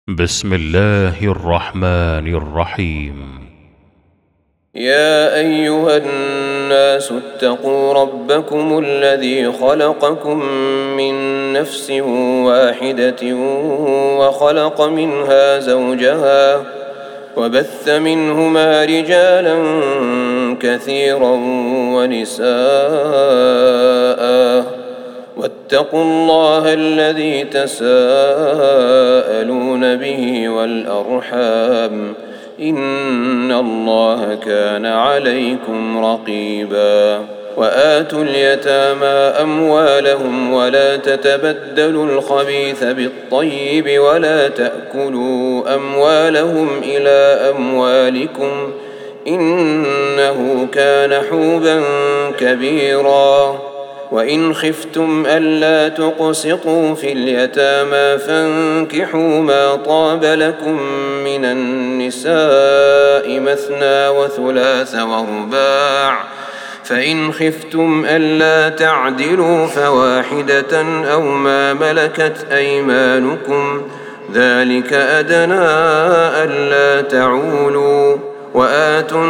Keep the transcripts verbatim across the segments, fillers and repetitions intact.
بسم الله الرحمن الرحيم. يا أيها الناس اتقوا ربكم الذي خلقكم من نفس واحدة وخلق منها زوجها وبث منهما رجالا كثيرا ونساء، واتقوا الله الذي تساءلون به والأرحام، إن الله كان عليكم رقيبا. وآتوا اليتامى أموالهم ولا تتبدلوا الخبيث بالطيب ولا تأكلوا أموالهم إلى أموالكم إنه كان حوبا كبيرا. وإن خفتم ألا تقسطوا في اليتامى فانكحوا ما طاب لكم من النساء مثنى وثلاث ورباع، فإن خفتم ألا تعدلوا فواحدة أو ما ملكت أيمانكم ذلك أدنى ألا تعولوا. وآتوا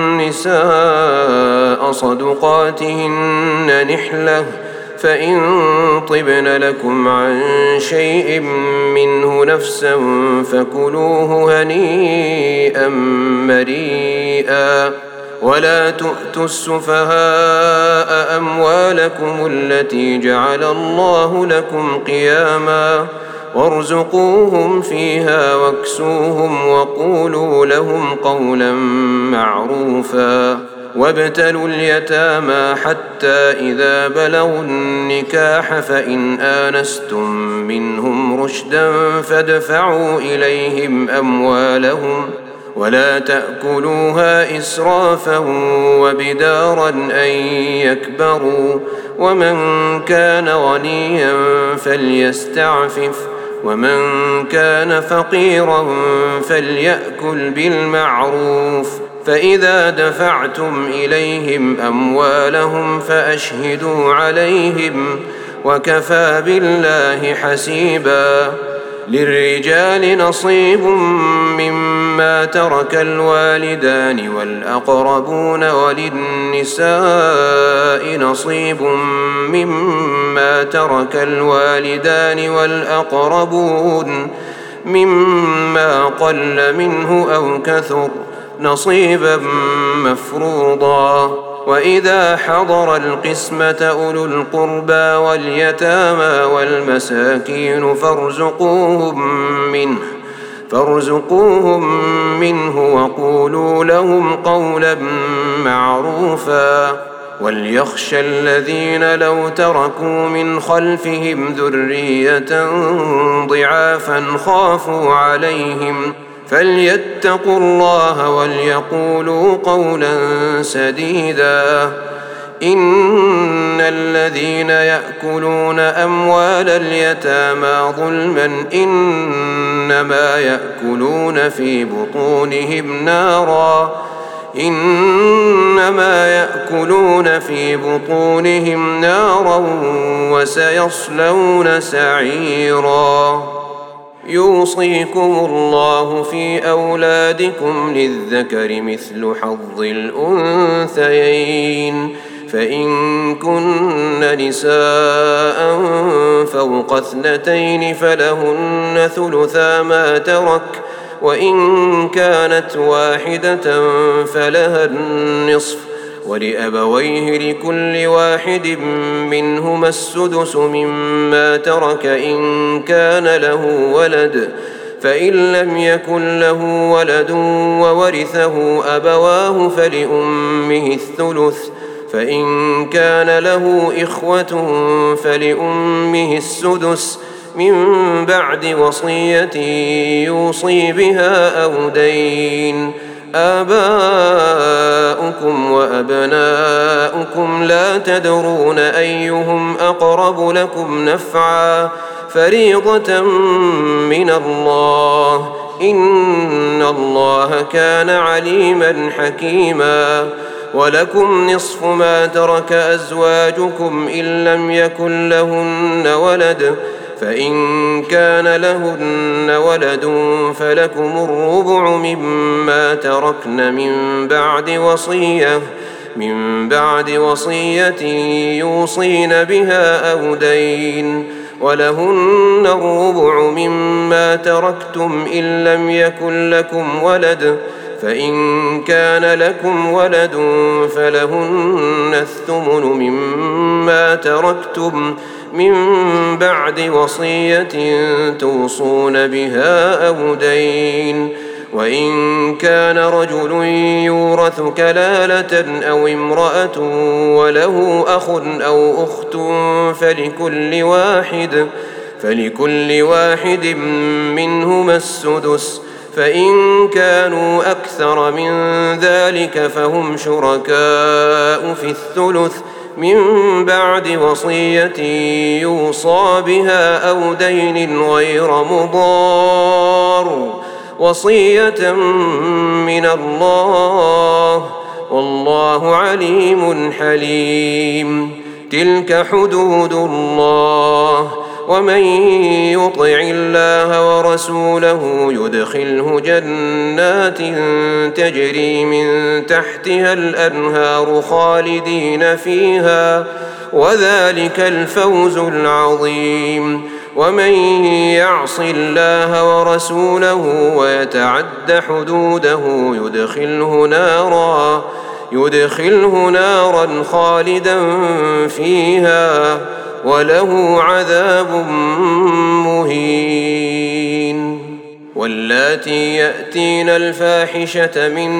النساء صدقاتهن نحلة، فإن طبن لكم عن شيء منه نفسا فكلوه هنيئا مريئا. ولا تؤتوا السفهاء أموالكم التي جعل الله لكم قياما وارزقوهم فيها واكسوهم وقولوا لهم قولا معروفا. وابتلوا اليتامى حتى إذا بلغوا النكاح فإن آنستم منهم رشدا فادفعوا إليهم أموالهم ولا تأكلوها إسرافا وبدارا أن يكبروا. ومن كان غنيا فليستعفف ومن كان فقيرا فليأكل بالمعروف. فإذا دفعتم إليهم أموالهم فأشهدوا عليهم وكفى بالله حسيبا. للرجال نصيب مما ترك الوالدان والأقربون وللنساء نصيب مما ترك الوالدان والأقربون مما قل منه أو كثر نصيبا مفروضا. وإذا حضر القسمة أولو القربى واليتامى والمساكين فارزقوهم منه فارزقوهم منه وقولوا لهم قولا معروفا. وليخشى الذين لو تركوا من خلفهم ذرية ضعافا خافوا عليهم فليتقوا الله وليقولوا قولا سديدا. إن الذين يأكلون أموال اليتامى ظلما إنما يأكلون في بطونهم نارا إنما يأكلون في بطونهم نارا وسيصلون سعيرا. يوصيكم الله في أولادكم للذكر مثل حظ الأنثيين، فإن كن نساء فوق اثنتين فلهن ثلثا ما ترك، وإن كانت واحدة فلها النصف، ولأبويه لكل واحد منهما السدس مما ترك إن كان له ولد، فإن لم يكن له ولد وورثه أبواه فلأمه الثلث، فإن كان له إخوة فلأمه السدس من بعد وصية يوصي بها أو دين. آباؤكم وأبناؤكم لا تدرون أيهم أقرب لكم نفعا فريضة من الله إن الله كان عليما حكيما. ولكم نصف ما ترك أزواجكم إن لم يكن لهن ولد فإن كان لهن ولد فلكم الربع مما تركن من بعد وصية من بعد وصية يوصين بها أو دين، ولهن الربع مما تركتم إن لم يكن لكم ولد، فإن كان لكم ولد فلهن الثمن مما تركتم من بعد وصية توصون بها أو دين، وإن كان رجل يورث كلالة أو امرأة وله أخ أو أخت فلكل واحد فلكل واحد منهما السدس، فإن كانوا أكثر من ذلك فهم شركاء في الثلث من بعد وصية يوصى بها أو دين غير مضار، وصية من الله، والله عليم حليم. تلك حدود الله، ومن يطع الله ورسوله يدخله جنات تجري من تحتها الأنهار خالدين فيها، وذلك الفوز العظيم. ومن يعص الله ورسوله ويتعد حدوده يدخله نارا يدخله نارا خالدا فيها وله عذاب مهين. واللاتي يأتين الفاحشة من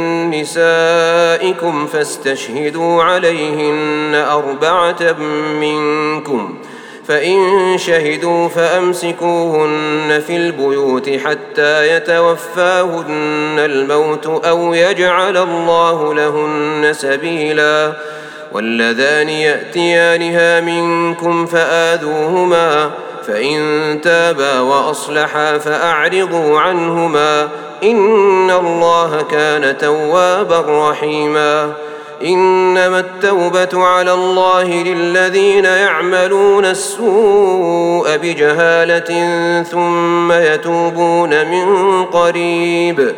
نسائكم فاستشهدوا عليهن أربعة منكم، فإن شهدوا فأمسكوهن في البيوت حتى يتوفاهن الموت أو يجعل الله لهن سبيلا. واللذان يأتيانها منكم فآذوهما، فإن تابا وأصلحا فأعرضوا عنهما، إن الله كان توابا رحيما. إنما التوبة على الله للذين يعملون السوء بجهالة ثم يتوبون من قريب،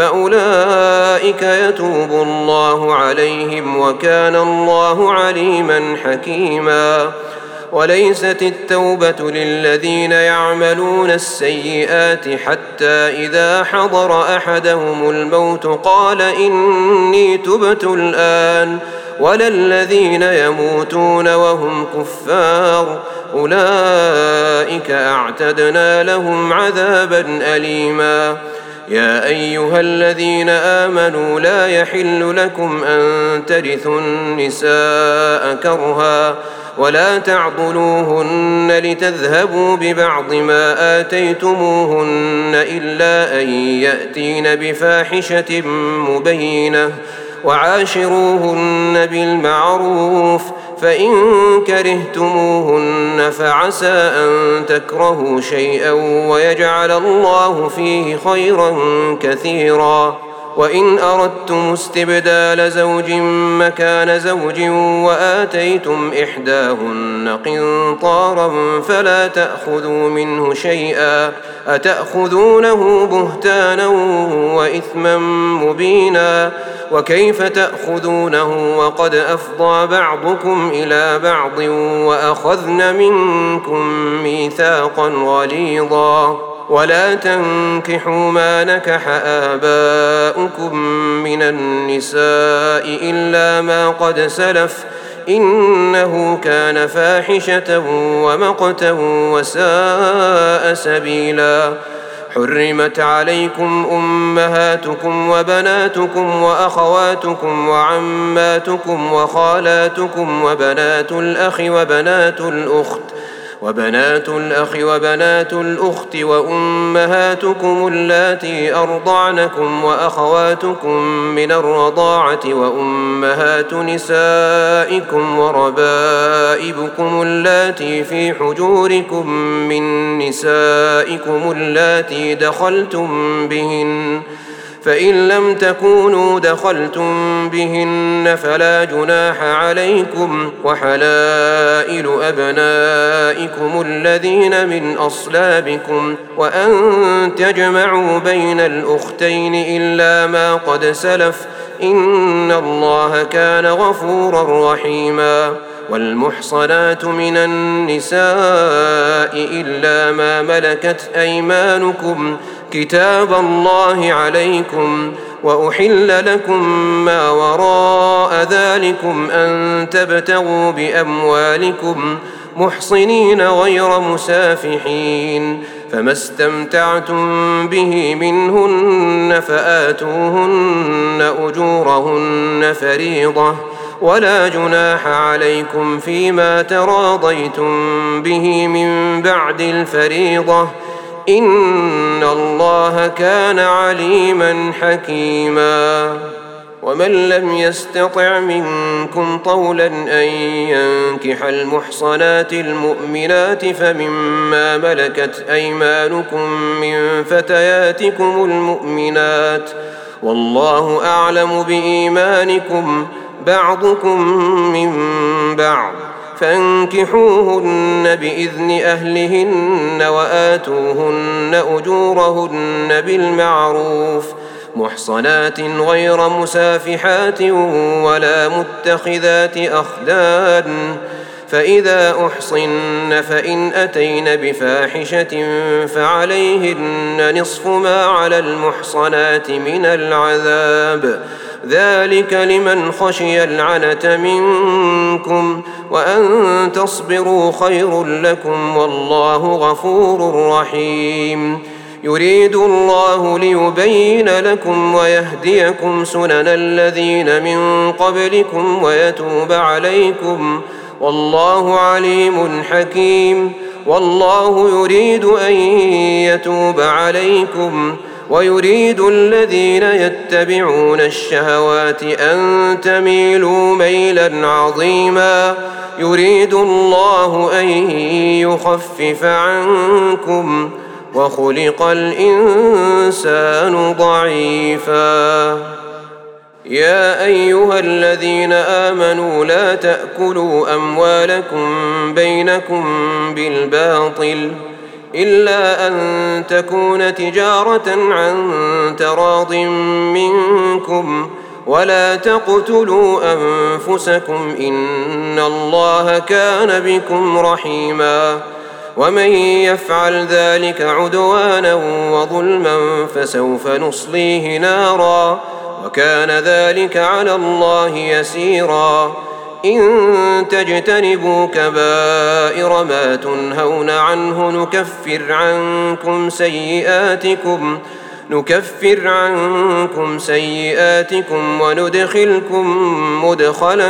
فأولئك يتوب الله عليهم، وكان الله عليما حكيما. وليست التوبة للذين يعملون السيئات حتى إذا حضر أحدهم الموت قال إني تبت الآن، ولا الذين يموتون وهم كفار، أولئك أعتدنا لهم عذابا أليما. يا أيها الذين آمنوا لا يحل لكم أن ترثوا النساء كرها، ولا تعضلوهن لتذهبوا ببعض ما آتيتموهن إلا أن يأتين بفاحشة مبينة، وعاشروهن بالمعروف، فإن كرهتموهن فعسى أن تكرهوا شيئا ويجعل الله فيه خيرا كثيرا. وإن أردتم استبدال زوج مكان زوج وآتيتم إحداهن قنطارا فلا تأخذوا منه شيئا، أتأخذونه بهتانا وإثما مبينا، وكيف تأخذونه وقد أفضى بعضكم إلى بعض وأخذن منكم ميثاقا غليظا. ولا تنكحوا ما نكح آباؤكم من النساء إلا ما قد سلف، إنه كان فاحشة ومقتا وساء سبيلا. حرمت عليكم أمهاتكم وبناتكم وأخواتكم وعماتكم وخالاتكم وبنات الأخ وبنات الأخت وبنات الأخ وبنات الأخت وأمهاتكم اللاتي أرضعنكم وأخواتكم من الرضاعة وأمهات نسائكم وربائبكم اللاتي في حجوركم من نسائكم اللاتي دخلتم بهن، فإن لم تكونوا دخلتم بهن فلا جناح عليكم، وحلائل أبنائكم الذين من أصلابكم، وأن تجمعوا بين الأختين إلا ما قد سلف، إن الله كان غفورا رحيما. والمحصنات من النساء إلا ما ملكت أيمانكم كتاب الله عليكم، وأحل لكم ما وراء ذلكم أن تبتغوا بأموالكم محصنين غير مسافحين، فما استمتعتم به منهن فآتوهن أجورهن فريضة، ولا جناح عليكم فيما تراضيتم به من بعد الفريضة، إن الله كان عليما حكيما. ومن لم يستطع منكم طولا أن ينكح المحصنات المؤمنات فمما ملكت أيمانكم من فتياتكم المؤمنات، والله أعلم بإيمانكم، بعضكم من بعض، فانكحوهن بإذن أهلهن وآتوهن أجورهن بالمعروف، محصنات غير مسافحات ولا متخذات أخدان، فإذا أحصن فإن أتين بفاحشة فعليهن نصف ما على المحصنات من العذاب، ذلك لمن خشي العنة منكم، وأن تصبروا خير لكم، والله غفور رحيم. يريد الله ليبين لكم ويهديكم سنن الذين من قبلكم ويتوب عليكم، والله عليم حكيم. والله يريد أن يتوب عليكم، ويريد الذين يتبعون الشهوات أن تميلوا ميلا عظيما، يريد الله أن يخفف عنكم، وخلق الإنسان ضعيفا. يا أيها الذين آمنوا لا تأكلوا أموالكم بينكم بالباطل إلا أن تكون تجارة عن تراض منكم، ولا تقتلوا أنفسكم، إن الله كان بكم رحيما. ومن يفعل ذلك عدوانا وظلما فسوف نصليه نارا، وكان ذلك على الله يسيرا. إن تجتنبوا كبائر ما تنهون عنه نكفر عنكم سيئاتكم نكفر عنكم سيئاتكم وندخلكم مدخلا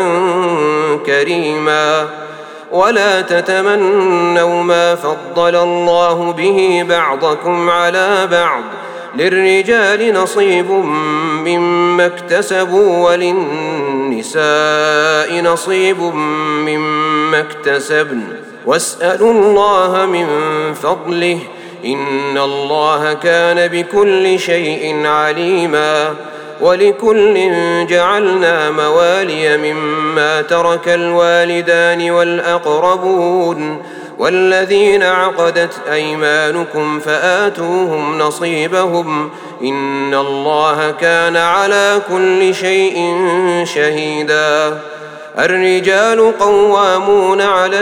كريما. ولا تتمنوا ما فضل الله به بعضكم على بعض، للرجال نصيب مما اكتسبوا وللنساء نصيب مما اكتسبن، واسألوا الله من فضله، إن الله كان بكل شيء عليما. ولكل جعلنا موالي مما ترك الوالدان والأقربون والذين عقدت أيمانكم فآتوهم نصيبهم، إن الله كان على كل شيء شهيدا. الرجال قوامون على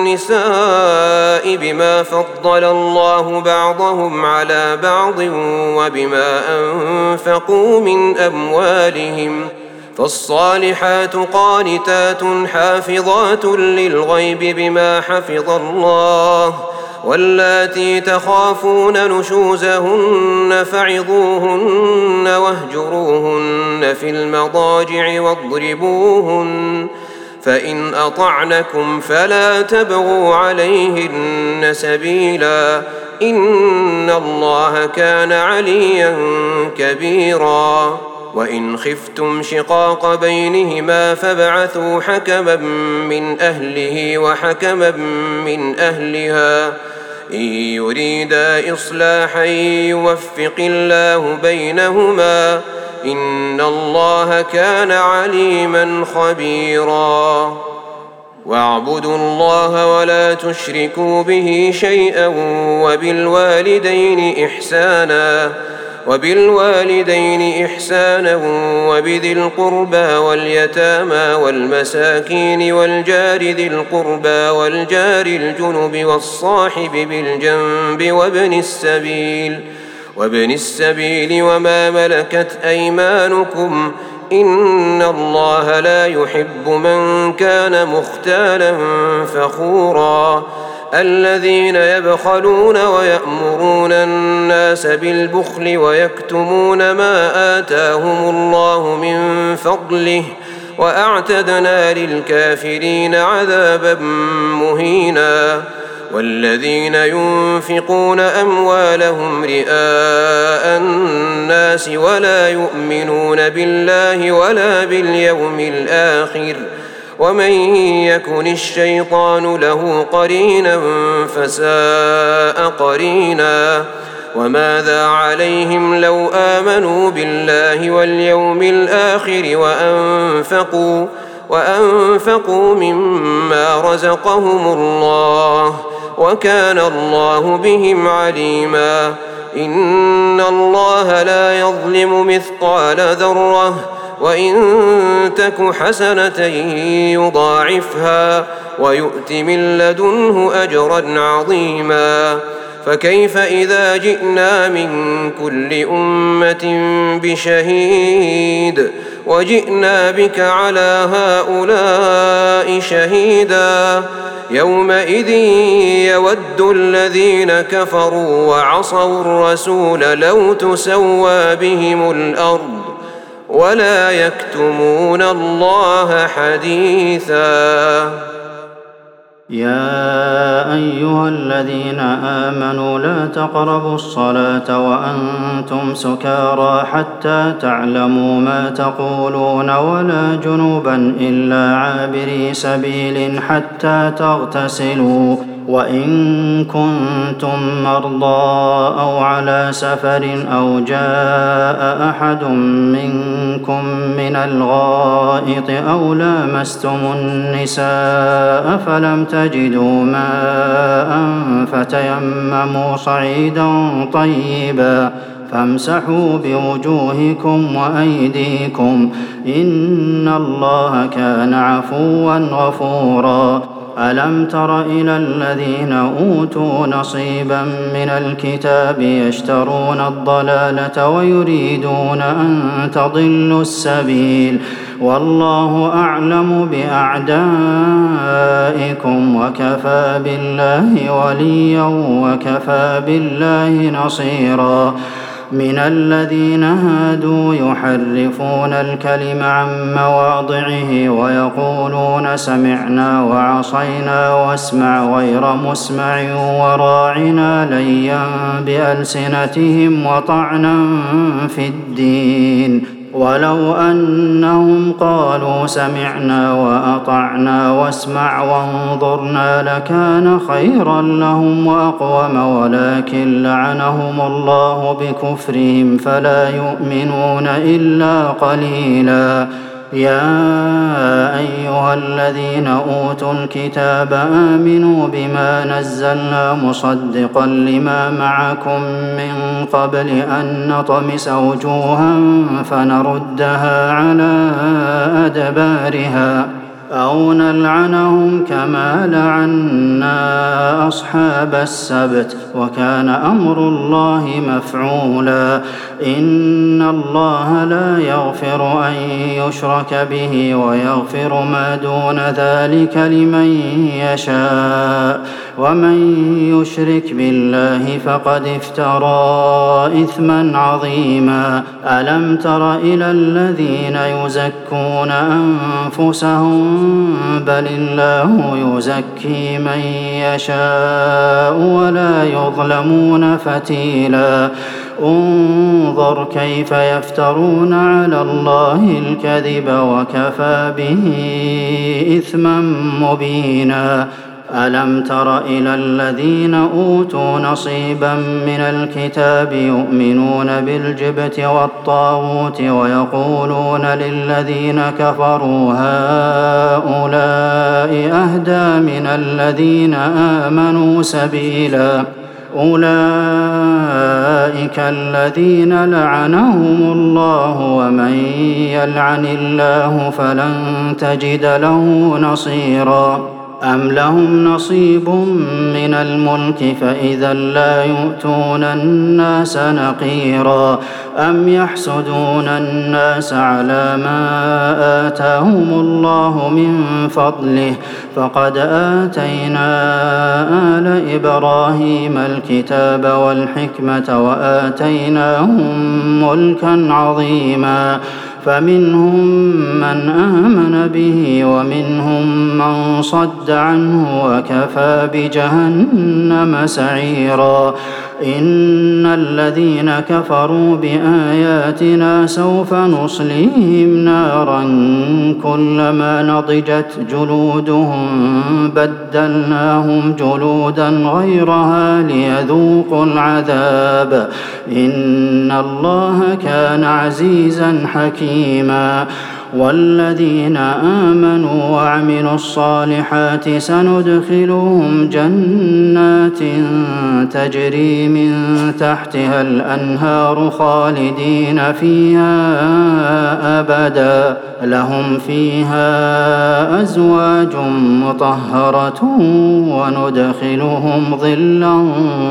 النساء بما فضل الله بعضهم على بعض وبما أنفقوا من أموالهم، فالصالحات قانتات حافظات للغيب بما حفظ الله، واللاتي تخافون نشوزهن فعظوهن واهجروهن في المضاجع واضربوهن، فإن أطعنكم فلا تبغوا عليهن سبيلا، إن الله كان عليا كبيرا. وإن خفتم شقاق بينهما فابعثوا حكما من أهله وحكما من أهلها إن يريدا إصلاحا يوفق الله بينهما إن الله كان عليما خبيرا واعبدوا الله ولا تشركوا به شيئا وبالوالدين إحسانا وبالوالدين إحسانا وبذي القربى واليتامى والمساكين والجار ذي القربى والجار الجنب والصاحب بالجنب وابن السبيل وابن السبيل وما ملكت أيمانكم إن الله لا يحب من كان مختالا فخورا الذين يبخلون ويأمرون الناس بالبخل ويكتمون ما آتاهم الله من فضله وأعتدنا للكافرين عذابا مهينا والذين ينفقون أموالهم رئاء الناس ولا يؤمنون بالله ولا باليوم الآخر ومن يكن الشيطان له قرينا فساء قرينا وماذا عليهم لو آمنوا بالله واليوم الآخر وأنفقوا وأنفقوا مما رزقهم الله وكان الله بهم عليما إن الله لا يظلم مثقال ذرة وإن تك حسنة يضاعفها ويؤت من لدنه أجرا عظيما فكيف إذا جئنا من كل أمة بشهيد وجئنا بك على هؤلاء شهيدا يومئذ يود الذين كفروا وعصوا الرسول لو تسوى بهم الأرض ولا يكتمون الله حديثا يا أيها الذين آمنوا لا تقربوا الصلاة وأنتم سكارى حتى تعلموا ما تقولون ولا جنوبا إلا عابري سبيل حتى تغتسلوا وإن كنتم مرضى أو على سفر أو جاء أحد منكم من الغائط أو لامستم النساء فلم تجدوا ماء فتيمموا صعيدا طيبا فامسحوا بوجوهكم وأيديكم إن الله كان عفوا غفورا ألم تر إلى الذين أوتوا نصيبا من الكتاب يشترون الضلالة ويريدون أن تضلوا السبيل والله أعلم بأعدائكم وكفى بالله وليا وكفى بالله نصيرا من الذين هادوا يحرفون الكلم عن مواضعه ويقولون سمعنا وعصينا واسمع غير مسمع وراعنا ليا بألسنتهم وطعنا في الدين ولو أنهم قالوا سمعنا وأطعنا واسمع وانظرنا لكان خيرا لهم وأقوم ولكن لعنهم الله بكفرهم فلا يؤمنون إلا قليلا يا أيها الذين أوتوا الكتاب آمنوا بما نزلنا مصدقا لما معكم من قبل أن نطمس وجوها فنردها على أدبارها أو نلعنهم كما لعنا أصحاب السبت وكان أمر الله مفعولا إن الله لا يغفر أن يشرك به ويغفر ما دون ذلك لمن يشاء ومن يشرك بالله فقد افترى إثما عظيما ألم تر إلى الذين يزكون أنفسهم بل الله يزكي من يشاء ولا يظلمون فتيلا انظر كيف يفترون على الله الكذب وكفى به إثما مبينا ألم تر إلى الذين أوتوا نصيبا من الكتاب يؤمنون بالجبت والطاغوت ويقولون للذين كفروا هؤلاء أهدى من الذين آمنوا سبيلا أولئك الذين لعنهم الله ومن يلعن الله فلن تجد له نصيرا أم لهم نصيب من الملك فإذا لا يؤتون الناس نقيرا أم يحسدون الناس على ما آتاهم الله من فضله فقد آتينا آل إبراهيم الكتاب والحكمة وآتيناهم ملكا عظيما فمنهم من آمن به ومنهم من صد عنه وكفى بجهنم سعيرا إن الذين كفروا بآياتنا سوف نصليهم نارا كلما نضجت جلودهم بدلناهم جلودا غيرها ليذوقوا العذاب إن الله كان عزيزا حكيما والذين آمنوا وعملوا الصالحات سندخلهم جنات تجري من تحتها الأنهار خالدين فيها أبدا لهم فيها أزواج مطهرة وندخلهم ظلا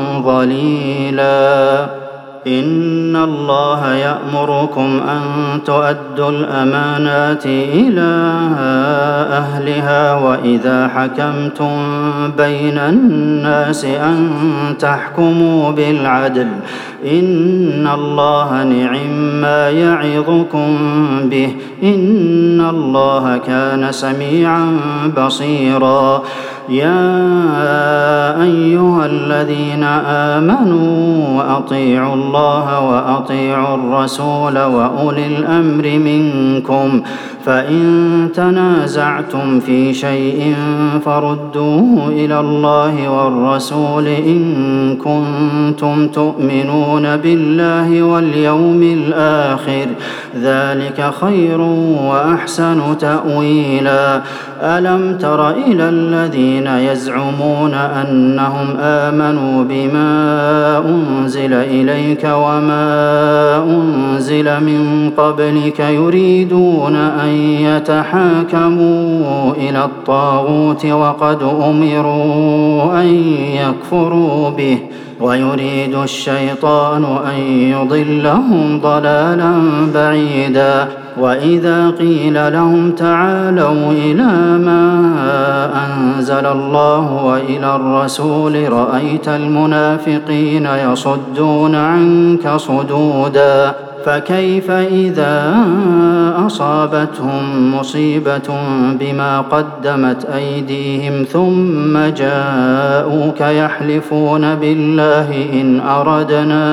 ظليلا إن الله يأمركم أن تؤدوا الأمانات إلى أهلها وإذا حكمتم بين الناس أن تحكموا بالعدل إن الله نعم ما يعظكم به إن الله كان سميعا بصيرا يا أيها الذين آمنوا أطيعوا الله وأطيعوا الرسول وأولي الأمر منكم فإن تنازعتم في شيء فردوه إلى الله والرسول إن كنتم تؤمنون بالله واليوم الآخر ذلك خير وأحسن تأويلا ألم تر إلى الذين يزعمون أنهم آمنوا بما أنزل إليك وما أنزل من قبلك يريدون أن يتحاكموا إلى الطاغوت وقد أمروا أن يكفروا به ويريد الشيطان أن يضلهم ضلالا بعيدا وإذا قيل لهم تعالوا إلى ما أنزل الله وإلى الرسول رأيت المنافقين يصدون عنك صدودا فكيف إذا أصابتهم مصيبة بما قدمت أيديهم ثم جاءوك يحلفون بالله إن أردنا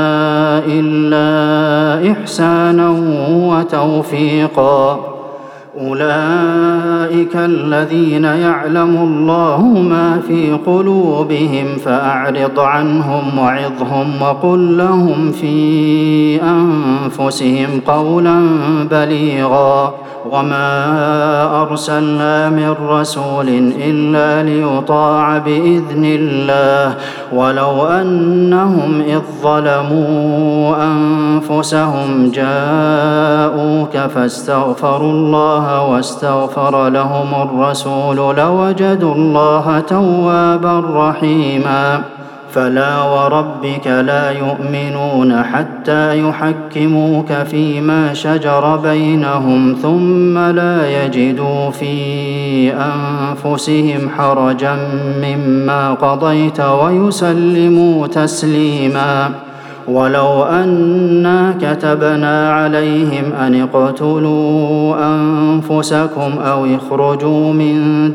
إلا إحسانا وتوفيقا أولئك الذين يعلم الله ما في قلوبهم فأعرض عنهم وعظهم وقل لهم في أنفسهم قولا بليغا وما أرسلنا من رسول إلا ليطاع بإذن الله ولو أنهم إذ ظلموا أنفسهم جاءوك فاستغفروا الله واستغفر لهم الرسول لوجدوا الله توابا رحيما فلا وربك لا يؤمنون حتى يحكموك فيما شجر بينهم ثم لا يجدوا في أنفسهم حرجا مما قضيت ويسلموا تسليما ولو أنا كتبنا عليهم أن اقتلوا أنفسكم أو اخرجوا من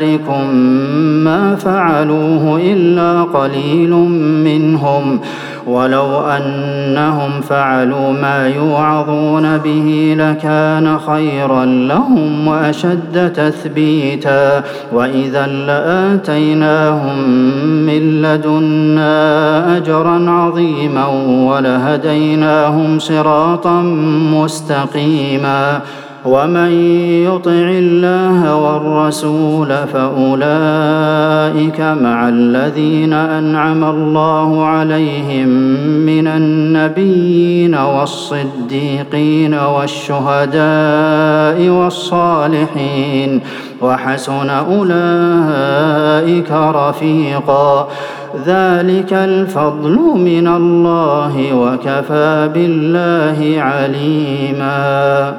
دياركم ما فعلوه إلا قليل منهم ولو أنهم فعلوا ما يوعظون به لكان خيرا لهم وأشد تثبيتا وإذا لآتيناهم من لدنا أجرا عظيما ولهديناهم صراطا مستقيما ومن يطع الله والرسول فأولئك مع الذين أنعم الله عليهم من النبيين والصديقين والشهداء والصالحين وحسن أولئك رفيقا ذلك الفضل من الله وكفى بالله عليما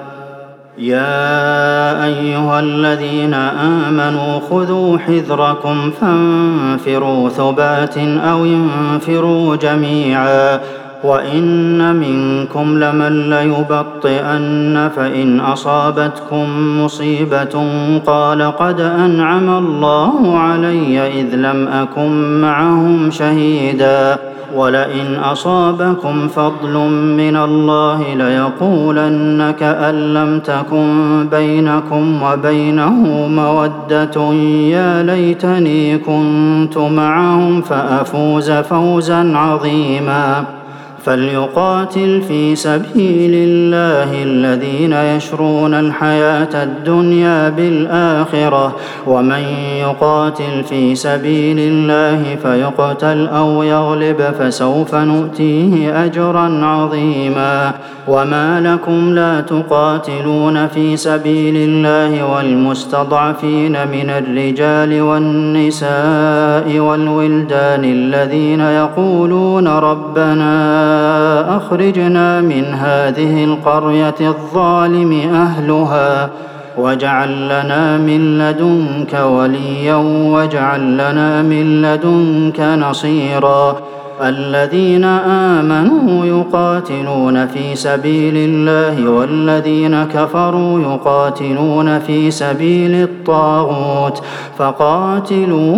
يا أيها الذين آمنوا خذوا حذركم فانفروا ثبات أو انفروا جميعا وإن منكم لمن ليبطئن فإن أصابتكم مصيبة قال قد أنعم الله علي إذ لم أكن معهم شهيدا ولئن أصابكم فضل من الله ليقولن كأن لم تكن بينكم وبينه مودة يا ليتني كنت معهم فأفوز فوزا عظيما فليقاتل في سبيل الله الذين يشرون الحياة الدنيا بالآخرة ومن يقاتل في سبيل الله فيقتل أو يغلب فسوف نؤتيه أجرا عظيما وما لكم لا تقاتلون في سبيل الله والمستضعفين من الرجال والنساء والولدان الذين يقولون ربنا أخرجنا من هذه القرية الظالم أهلها واجعل لنا من لدنك وليا واجعل لنا من لدنك نصيرا الذين آمنوا يقاتلون في سبيل الله والذين كفروا يقاتلون في سبيل الطاغوت فقاتلوا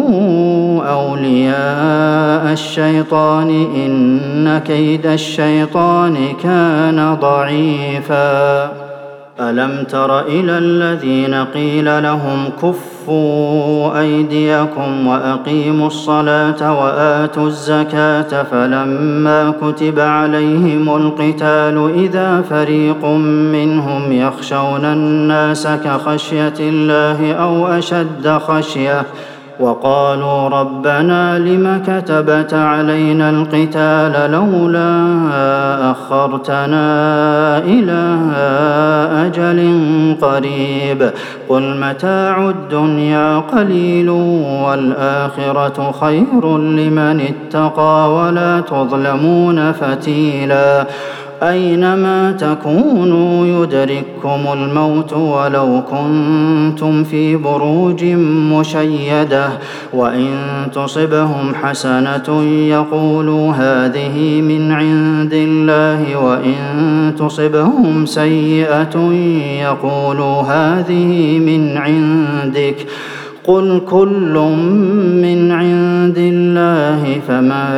أولياء الشيطان إن كيد الشيطان كان ضعيفا ألم تر إلى الذين قيل لهم كفوا أيديكم وأقيموا الصلاة وآتوا الزكاة فلما كتب عليهم القتال إذا فريق منهم يخشون الناس كخشية الله أو أشد خشية وقالوا ربنا لم كتبت علينا القتال لولا أخرتنا إلى أجل قريب قل متاع الدنيا قليل والآخرة خير لمن اتقى ولا تظلمون فتيلا أينما تكونوا يدرككم الموت ولو كنتم في بروج مشيدة وإن تصبهم حسنة يقولوا هذه من عند الله وإن تصبهم سيئة يقولوا هذه من عندك قل كل من عند الله فما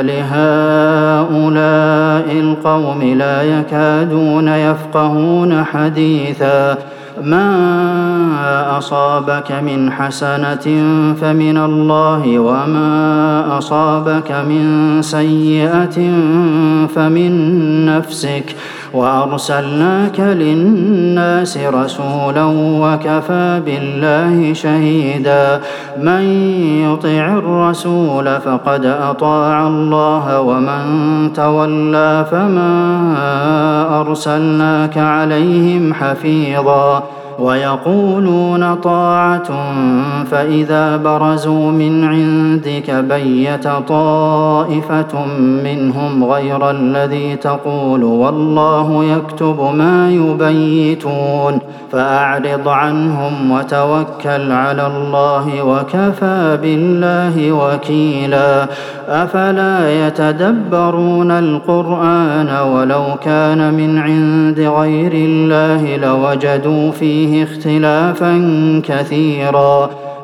لهؤلاء القوم لا يكادون يفقهون حديثا ما أصابك من حسنة فمن الله وما أصابك من سيئة فمن نفسك وأرسلناك للناس رسولا وكفى بالله شهيدا من يطع الرسول فقد أطاع الله ومن تولى فما أرسلناك عليهم حفيظا ويقولون طاعة فإذا برزوا من عندك بيت طائفة منهم غير الذي تقول والله يكتب ما يبيتون فأعرض عنهم وتوكل على الله وكفى بالله وكيلا أفلا يتدبرون القرآن ولو كان من عند غير الله لوجدوا فيه اختلافا كثيرا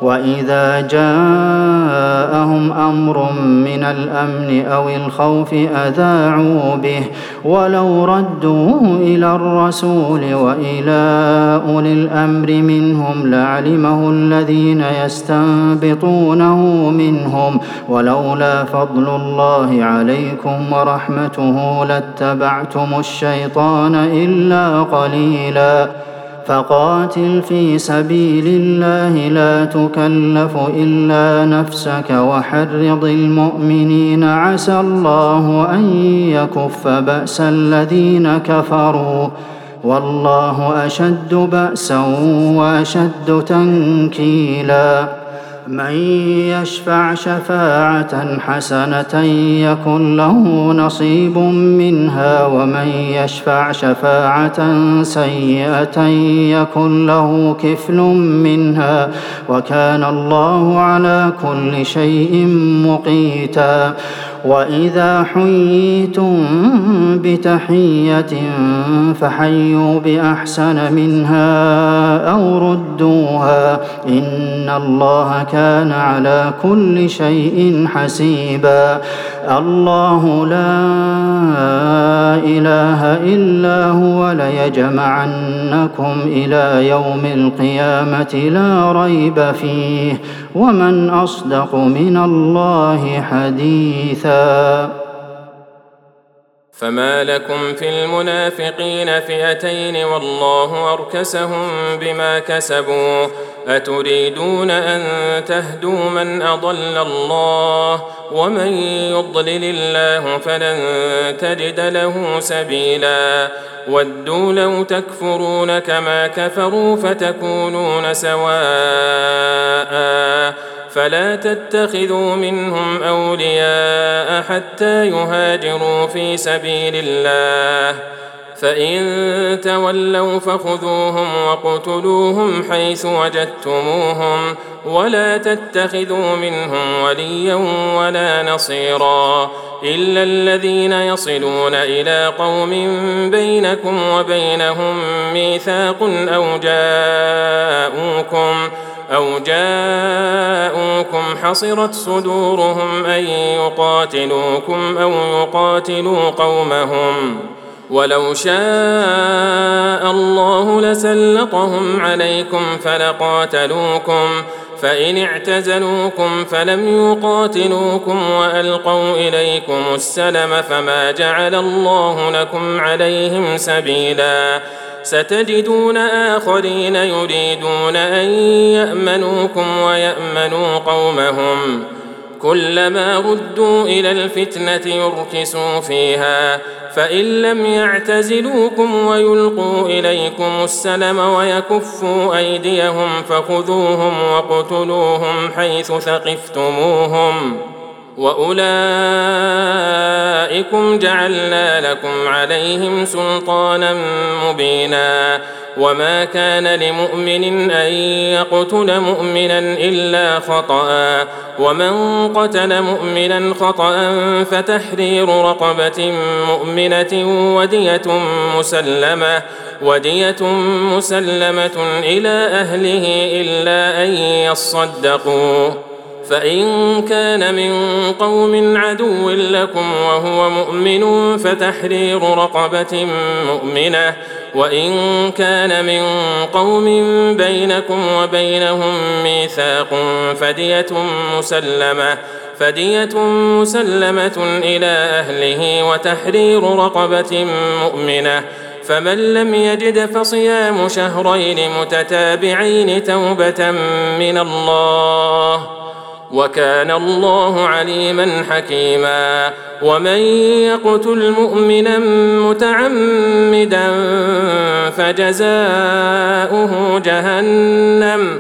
وإذا جاءهم أمر من الأمن أو الخوف أذاعوا به ولو ردوه إلى الرسول وإلى أولي الأمر منهم لعلمه الذين يستنبطونه منهم ولولا فضل الله عليكم ورحمته لاتبعتم الشيطان إلا قليلا فقاتل في سبيل الله لا تكلف إلا نفسك وحرض المؤمنين عسى الله أن يكف بأس الذين كفروا والله أشد بأسا وأشد تنكيلا من يشفع شفاعة حسنة يكن له نصيب منها ومن يشفع شفاعة سيئة يكن له كفل منها وكان الله على كل شيء مقيتا وإذا حييتم بتحية فحيوا بأحسن منها أو ردوها إن الله كان على كل شيء حسيبا الله لا إله إلا هو ليجمعنكم إلى يوم القيامة لا ريب فيه ومن أصدق من الله حديثا. فما لكم في المنافقين فئتين والله أركسهم بما كسبوا أتريدون أن تهدوا من أضل الله ومن يضلل الله فلن تجد له سبيلا ودوا لو تكفرون كما كفروا فتكونون سواء فلا تتخذوا منهم أولياء حتى يهاجروا في سبيل الله فإن تولوا فخذوهم واقتلوهم حيث وجدتموهم ولا تتخذوا منهم وليا ولا نصيرا إلا الذين يصلون إلى قوم بينكم وبينهم ميثاق أو جاءوكم أو جاءوكم حصرت صدورهم أن يقاتلوكم أو يقاتلوا قومهم ولو شاء الله لسلطهم عليكم فلقاتلوكم فإن اعتزلوكم فلم يقاتلوكم وألقوا إليكم السلم فما جعل الله لكم عليهم سبيلا ستجدون آخرين يريدون أن يأمنوكم ويأمنوا قومهم كلما ردوا إلى الفتنة يركسوا فيها فإن لم يعتزلوكم ويلقوا إليكم السلم ويكفوا أيديهم فخذوهم واقتلوهم حيث ثقفتموهم وأولئكم جعلنا لكم عليهم سلطانا مبينا وما كان لمؤمن أن يقتل مؤمنا إلا خطأ ومن قتل مؤمنا خطأ فتحرير رقبة مؤمنة ودية مسلمة ودية مسلمة إلى أهله إلا أن يصدقوا فإن كان من قوم عدو لكم وهو مؤمن فتحرير رقبة مؤمنة وإن كان من قوم بينكم وبينهم ميثاق فدية مسلمة فدية مسلمة إلى أهله وتحرير رقبة مؤمنة فمن لم يجد فصيام شهرين متتابعين توبة من الله وكان الله عليما حكيما ومن يقتل مؤمنا متعمدا فجزاؤه جهنم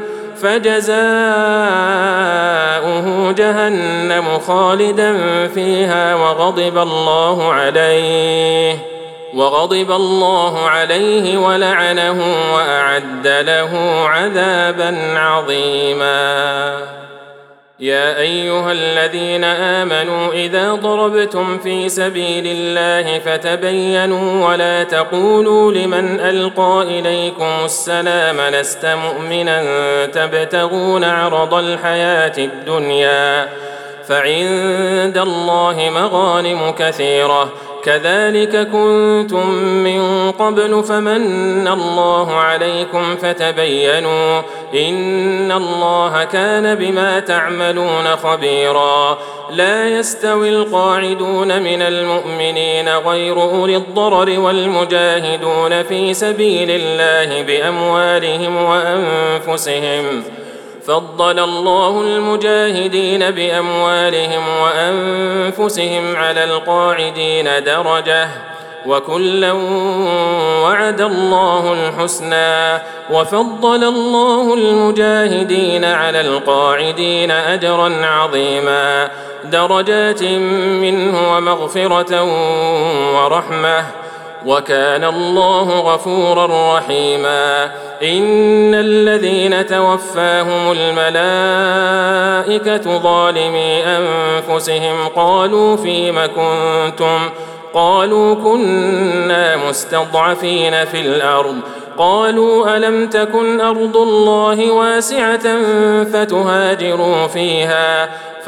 فجزاؤه جهنم خالدا فيها وغضب الله عليه وغضب الله عليه ولعنه وأعد له عذابا عظيما يا أيها الذين آمنوا إذا ضربتم في سبيل الله فتبينوا ولا تقولوا لمن ألقى إليكم السلام لست مؤمنا تبتغون عرض الحياة الدنيا فعند الله مغانم كثيرة كذلك كنتم من قبل فمن الله عليكم فتبينوا إن الله كان بما تعملون خبيرا لا يستوي القاعدون من المؤمنين غير أولي الضرر والمجاهدون في سبيل الله بأموالهم وأنفسهم فضل الله المجاهدين بأموالهم وأنفسهم على القاعدين درجة وكلا وعد الله الحسنى وفضل الله المجاهدين على القاعدين أجرا عظيما درجات منه ومغفرة ورحمة وكان الله غفورا رحيما إن الذين توفاهم الملائكة ظالمي أنفسهم قالوا فيم كنتم قالوا كنا مستضعفين في الأرض قالوا ألم تكن أرض الله واسعة فتهاجروا فيها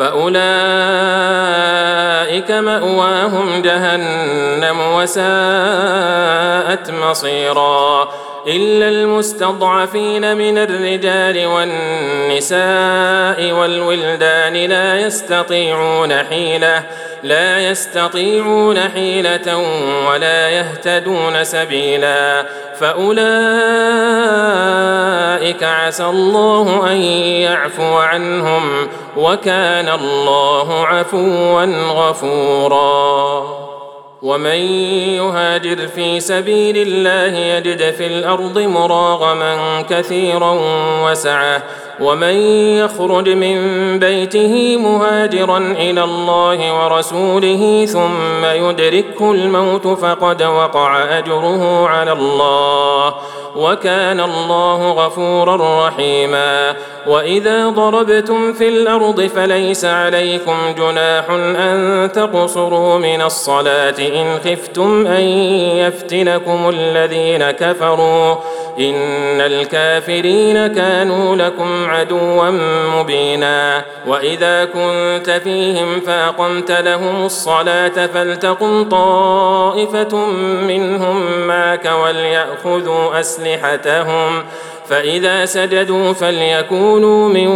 فأولئك مأواهم جهنم وساءت مصيرا إلا المستضعفين من الرجال والنساء والولدان لا يستطيعون حيلة لا يستطيعون حيلة ولا يهتدون سبيلا فأولئك عسى الله أن يعفو عنهم وكان الله عفوا غفورا ومن يهاجر في سبيل الله يجد في الأرض مراغما كثيرا وسعة ومن يخرج من بيته مهاجرا إلى الله ورسوله ثم يدركه الموت فقد وقع أجره على الله وكان الله غفورا رحيما وإذا ضربتم في الأرض فليس عليكم جناح أن تقصروا من الصلاة إن خفتم أن يفتنكم الذين كفروا إن الكافرين كانوا لكم عدوا مبينا وإذا كنت فيهم فأقمت لهم الصلاة فلتقم طائفة منهم معك وليأخذوا أسلحتهم فإذا سجدوا فليكونوا من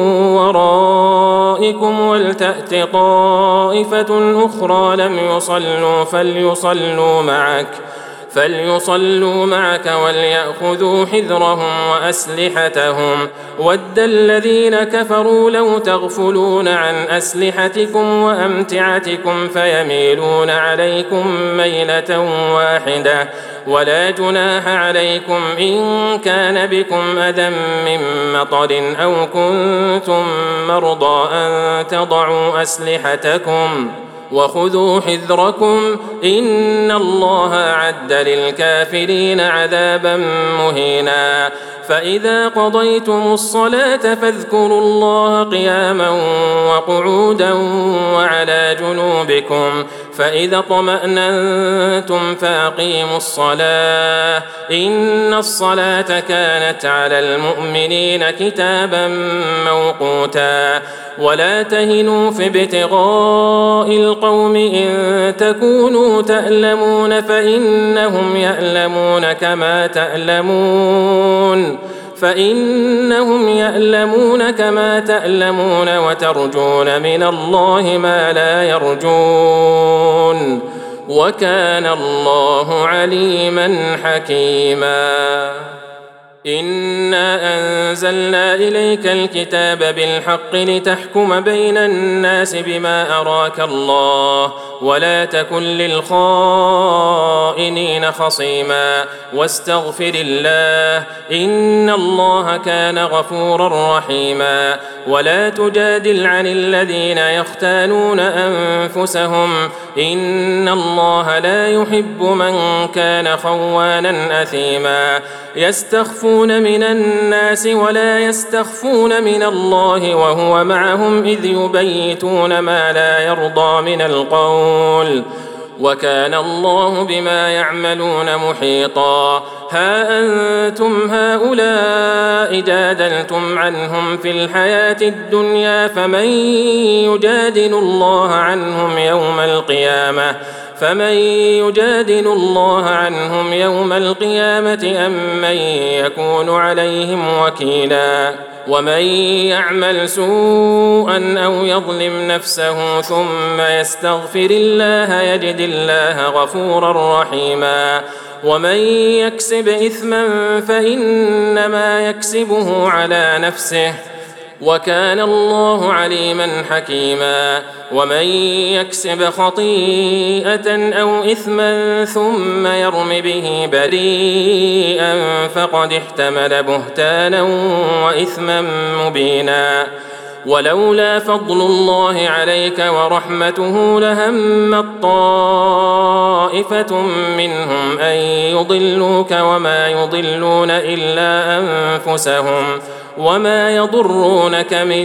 ورائكم ولتأت طائفة أخرى لم يصلوا فليصلوا معك فليصلوا معك وليأخذوا حذرهم وأسلحتهم ود الذين كفروا لو تغفلون عن أسلحتكم وأمتعتكم فيميلون عليكم ميلة واحدة ولا جناح عليكم إن كان بكم أذى من مطر أو كنتم مرضى أن تضعوا أسلحتكم وخذوا حذركم إن الله أعد للكافرين عذابا مهينا فإذا قضيتم الصلاة فاذكروا الله قياما وقعودا وعلى جنوبكم فإذا اطمأننتم فأقيموا الصلاة إن الصلاة كانت على المؤمنين كتابا موقوتا ولا تهنوا في ابتغاء القوم إن تكونوا تألمون فإنهم يألمون كما تألمون فإنهم يألمون كما تألمون وترجون من الله ما لا يرجون وكان الله عليما حكيما إنا أنزلنا إليك الكتاب بالحق لتحكم بين الناس بما أراك الله ولا تكن للخائنين خصيما واستغفر الله إن الله كان غفورا رحيما ولا تجادل عن الذين يختانون أنفسهم إن الله لا يحب من كان خوانا أثيما يستخف يستخفون من الناس ولا يستخفون من الله وهو معهم إذ يبيتون ما لا يرضى من القول وكان الله بما يعملون محيطا. ها أنتم هؤلاء جادلتم عنهم في الحياة الدنيا فمن يجادل الله عنهم يوم القيامة فمن يجادل الله عنهم يوم القيامة أم من يكون عليهم وكيلا. ومن يعمل سوءا أو يظلم نفسه ثم يستغفر الله يجد الله غفورا رحيما. ومن يكسب إثما فإنما يكسبه على نفسه وكان الله عليما حكيما. ومن يكسب خطيئة أو إثما ثم يرم به بريئا فقد احتمل بهتانا وإثما مبينا. ولولا فضل الله عليك ورحمته لهمت طائفة منهم أن يضلوك وما يضلون إلا أنفسهم وما يضرونك من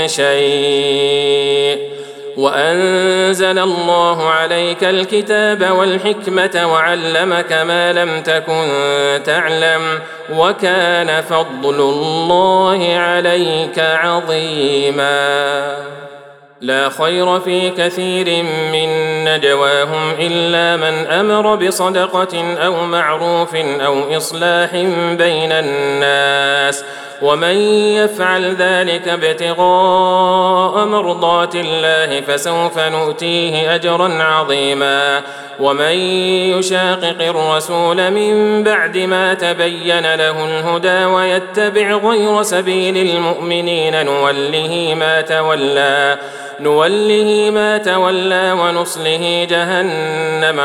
شيء. وأنزل الله عليك الكتاب والحكمة وعلمك ما لم تكن تعلم وكان فضل الله عليك عظيما. لا خير في كثير من نجواهم إلا من أمر بصدقة أو معروف أو إصلاح بين الناس ومن يفعل ذلك ابتغاء مرضات الله فسوف نؤتيه أجرا عظيما. ومن يشاقق الرسول من بعد ما تبين له الهدى ويتبع غير سبيل المؤمنين نوله ما تولى نوله ما تولى ونصله جهنم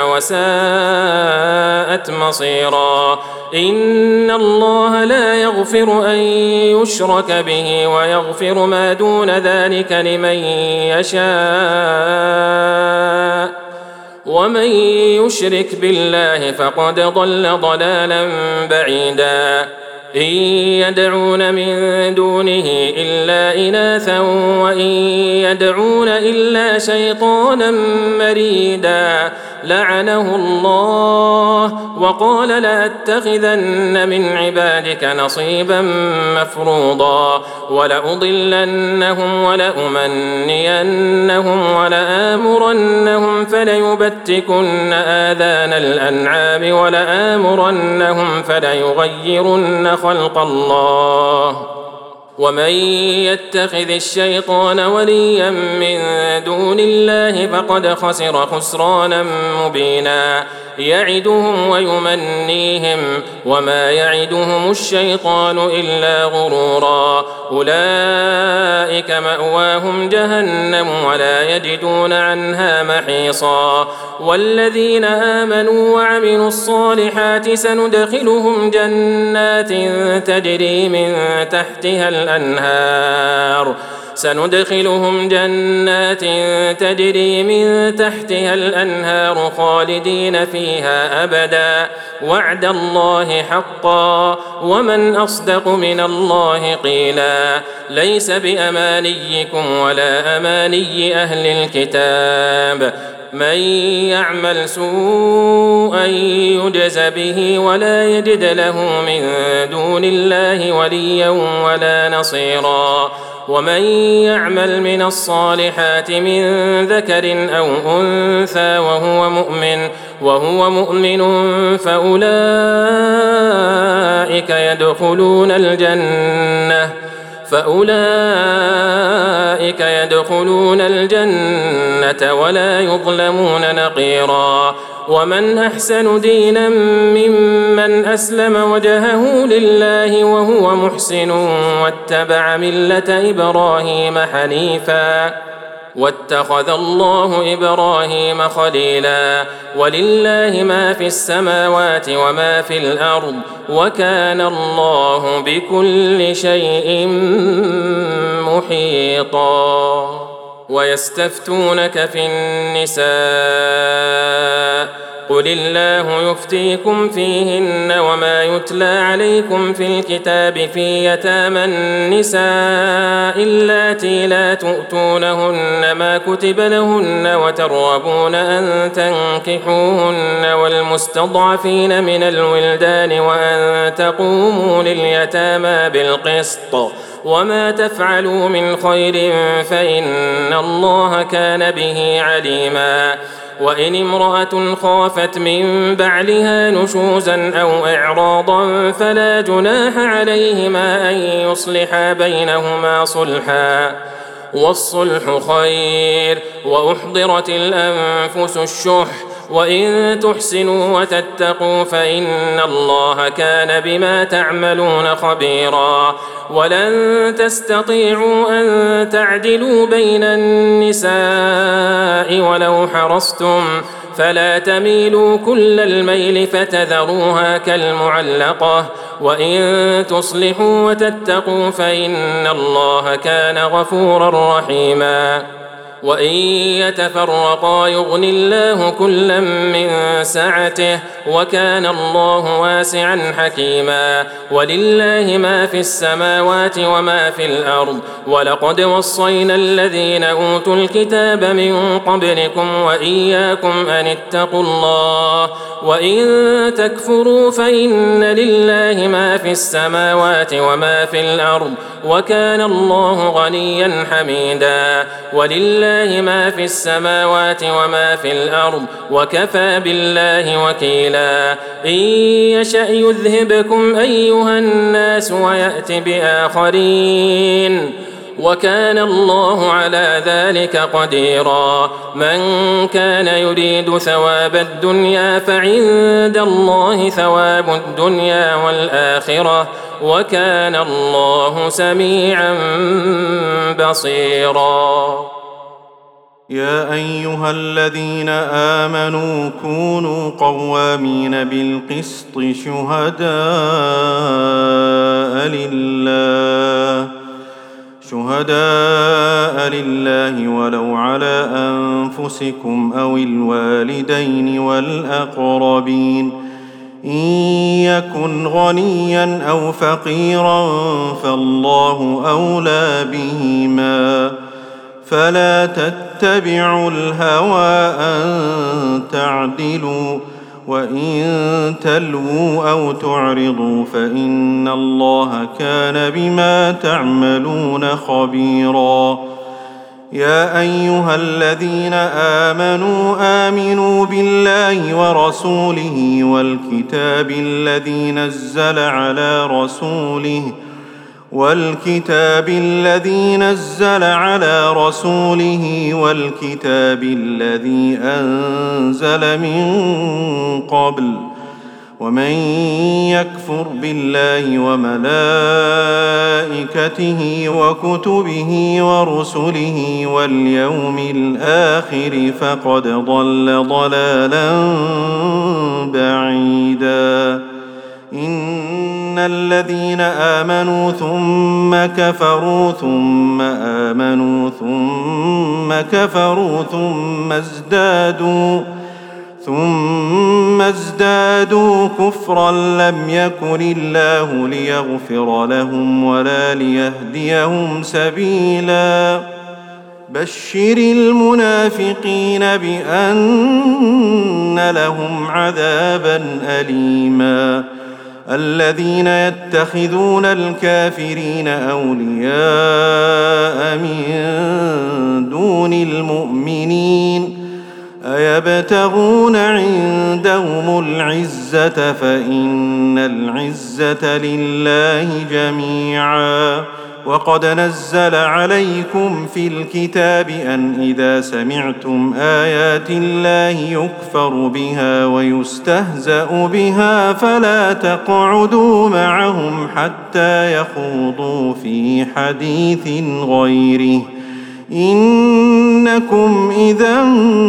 وساءت مصيرا. إن الله لا يغفر أن يشرك به ويغفر ما دون ذلك لمن يشاء ومن يشرك بالله فقد ضل ضلالا بعيدا. إن يدعون من دونه إلا إناثا وإن يدعون إلا شيطانا مريدا لعنه الله وقال لأتخذن من عبادك نصيبا مفروضا ولأضلنهم ولأمنينهم ولآمرنهم فليبتكن آذان الأنعام ولآمرنهم فليغيرن خلق الله. ومن يتخذ الشيطان وليا من دون الله فقد خسر خسرانا مبينا. يعدهم ويمنيهم وما يعدهم الشيطان إلا غرورا. أولئك مأواهم جهنم ولا يجدون عنها محيصا. والذين آمنوا وعملوا الصالحات سندخلهم جنات تجري من تحتها الأنهار سندخلهم جنات تجري من تحتها الأنهار خالدين فيها أبدا وعد الله حقا ومن أصدق من الله قيلا. ليس بأمانيكم ولا أماني أهل الكتاب. من يعمل سوءا يجز به ولا يجد له من دون الله وليا ولا نصيرا. ومن يعمل من الصالحات من ذكر أو أنثى وهو مؤمن وهو مؤمن فأولئك يدخلون الجنة فأولئك يدخلون الجنة ولا يظلمون نقيرا. ومن أحسن دينا ممن أسلم وجهه لله وهو محسن واتبع ملة إبراهيم حنيفا واتخذ الله إبراهيم خليلا. ولله ما في السماوات وما في الأرض وكان الله بكل شيء محيطا. ويستفتونك في النساء قل الله يفتيكم فيهن وما يتلى عليكم في الكتاب في يتامى النساء اللاتي لا تؤتونهن ما كتب لهن وترغبون أن تنكحوهن والمستضعفين من الولدان وأن تقوموا لليتامى بالقسط وما تفعلوا من خير فإن الله كان به عليما. وإن امرأة خافت من بعلها نشوزا أو إعراضا فلا جناح عليهما أن يصلحا بينهما صلحا والصلح خير وأحضرت الأنفس الشح وإن تحسنوا وتتقوا فإن الله كان بما تعملون خبيرا. ولن تستطيعوا أن تعدلوا بين النساء ولو حرصتم فلا تميلوا كل الميل فتذروها كالمعلقة وإن تصلحوا وتتقوا فإن الله كان غفورا رحيما. وإن يتفرقا يغني الله كلا من سعته وكان الله واسعا حكيما. ولله ما في السماوات وما في الأرض ولقد وصينا الذين أوتوا الكتاب من قبلكم وإياكم أن اتقوا الله وإن تكفروا فإن لله ما في السماوات وما في الأرض وكان الله غنيا حميدا. ولله ما في السماوات وما في الأرض وكفى بالله وكيلا. إن يشأ يذهبكم أيها الناس ويأت بآخرين وكان الله على ذلك قديرا. من كان يريد ثواب الدنيا فعند الله ثواب الدنيا والآخرة وكان الله سميعا بصيرا. يا أيها الذين آمنوا كونوا قوامين بالقسط شهداء لله شهداء لله ولو على أنفسكم أو الوالدين والأقربين إن يكن غنيا أو فقيرا فالله أولى بهما فلا تتبعوا الهوى أن تعدلوا وإن تلووا أو تعرضوا فإن الله كان بما تعملون خبيرا. يا أيها الذين آمنوا آمنوا بالله ورسوله والكتاب الذي نزل على رسوله والكتاب الذي نزل على رسوله والكتاب الذي أنزل من قبل ومن يكفر بالله وملائكته وكتبه ورسله واليوم الآخر فقد ضل ضلالا بعيدا. إن الذين آمنوا ثم كفروا ثم آمنوا ثم كفروا ثم ازدادوا ثم ازدادوا كفرا لم يكن الله ليغفر لهم ولا ليهديهم سبيلا. بشر المنافقين بأن لهم عذابا أليما. الذين يتخذون الكافرين أولياء من دون المؤمنين أيبتغون عندهم العزة فإن العزة لله جميعا. وقد نزل عليكم في الكتاب أن إذا سمعتم آيات الله يكفر بها ويستهزأ بها فلا تقعدوا معهم حتى يخوضوا في حديث غيره إنكم إذا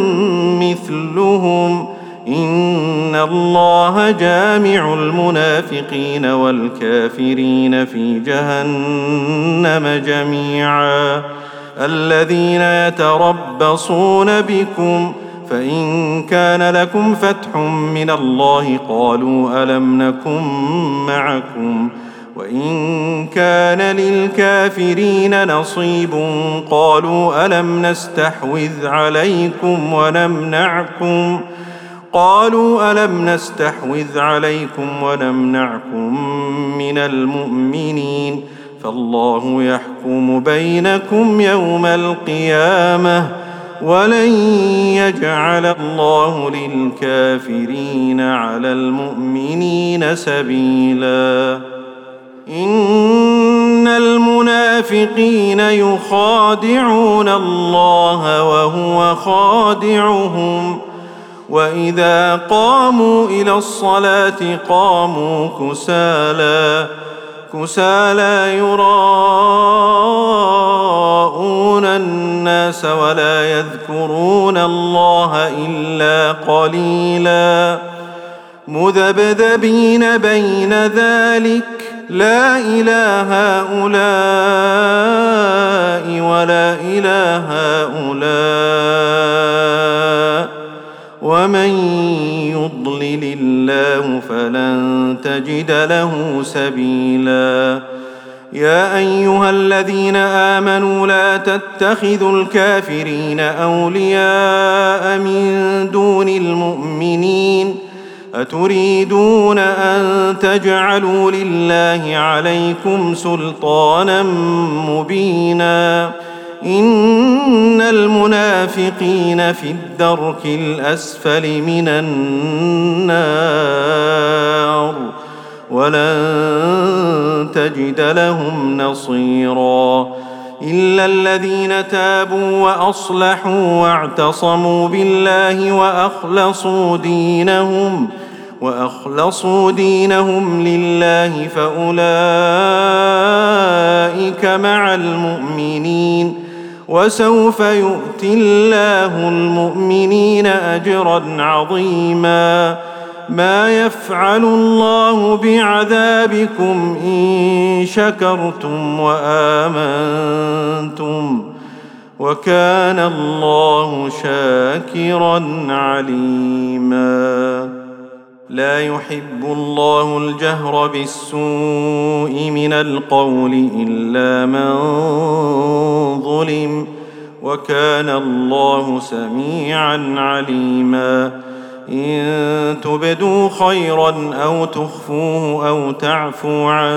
مثلهم إن الله جامع المنافقين والكافرين في جهنم جميعا. الذين يتربصون بكم فإن كان لكم فتح من الله قالوا ألم نكن معكم وإن كان للكافرين نصيب قالوا ألم نستحوذ عليكم ونمنعكم قالوا ألم نستحوذ عليكم ونمنعكم من المؤمنين فالله يحكم بينكم يوم القيامة ولن يجعل الله للكافرين على المؤمنين سبيلا إن المنافقين يخادعون الله وهو خادعهم وإذا قاموا إلى الصلاة قاموا كسالى كسالى يراءون الناس ولا يذكرون الله إلا قليلا مذبذبين بين ذلك لا إله هؤلاء ولا إله هؤلاء ومن يضلل الله فلن تجد له سبيلا يا أيها الذين آمنوا لا تتخذوا الكافرين أولياء من دون المؤمنين أتريدون أن تجعلوا لله عليكم سلطانا مبينا إن المنافقين في الدرك الأسفل من النار ولن تجد لهم نصيرا إلا الذين تابوا وأصلحوا واعتصموا بالله وأخلصوا دينهم وأخلصوا دينهم لله فأولئك مع المؤمنين وسوف يؤتي الله المؤمنين أجرا عظيما ما يفعل الله بعذابكم إن شكرتم وآمنتم وكان الله شاكرا عليما لا يحب الله الجهر بالسوء من القول إلا من ظلم وكان الله سميعا عليما إن تبدوا خيرا أو تخفوه أو تعفوا عن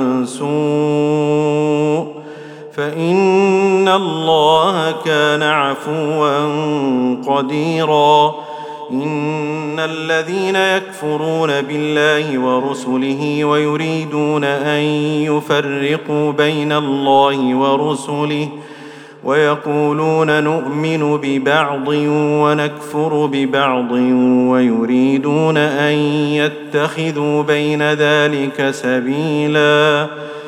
سوء فإن الله كان عفوا قديرا إن الذين يكفرون بالله ورسله ويريدون أن يفرقوا بين الله ورسله ويقولون نؤمن ببعض ونكفر ببعض ويريدون أن يتخذوا بين ذلك سبيلا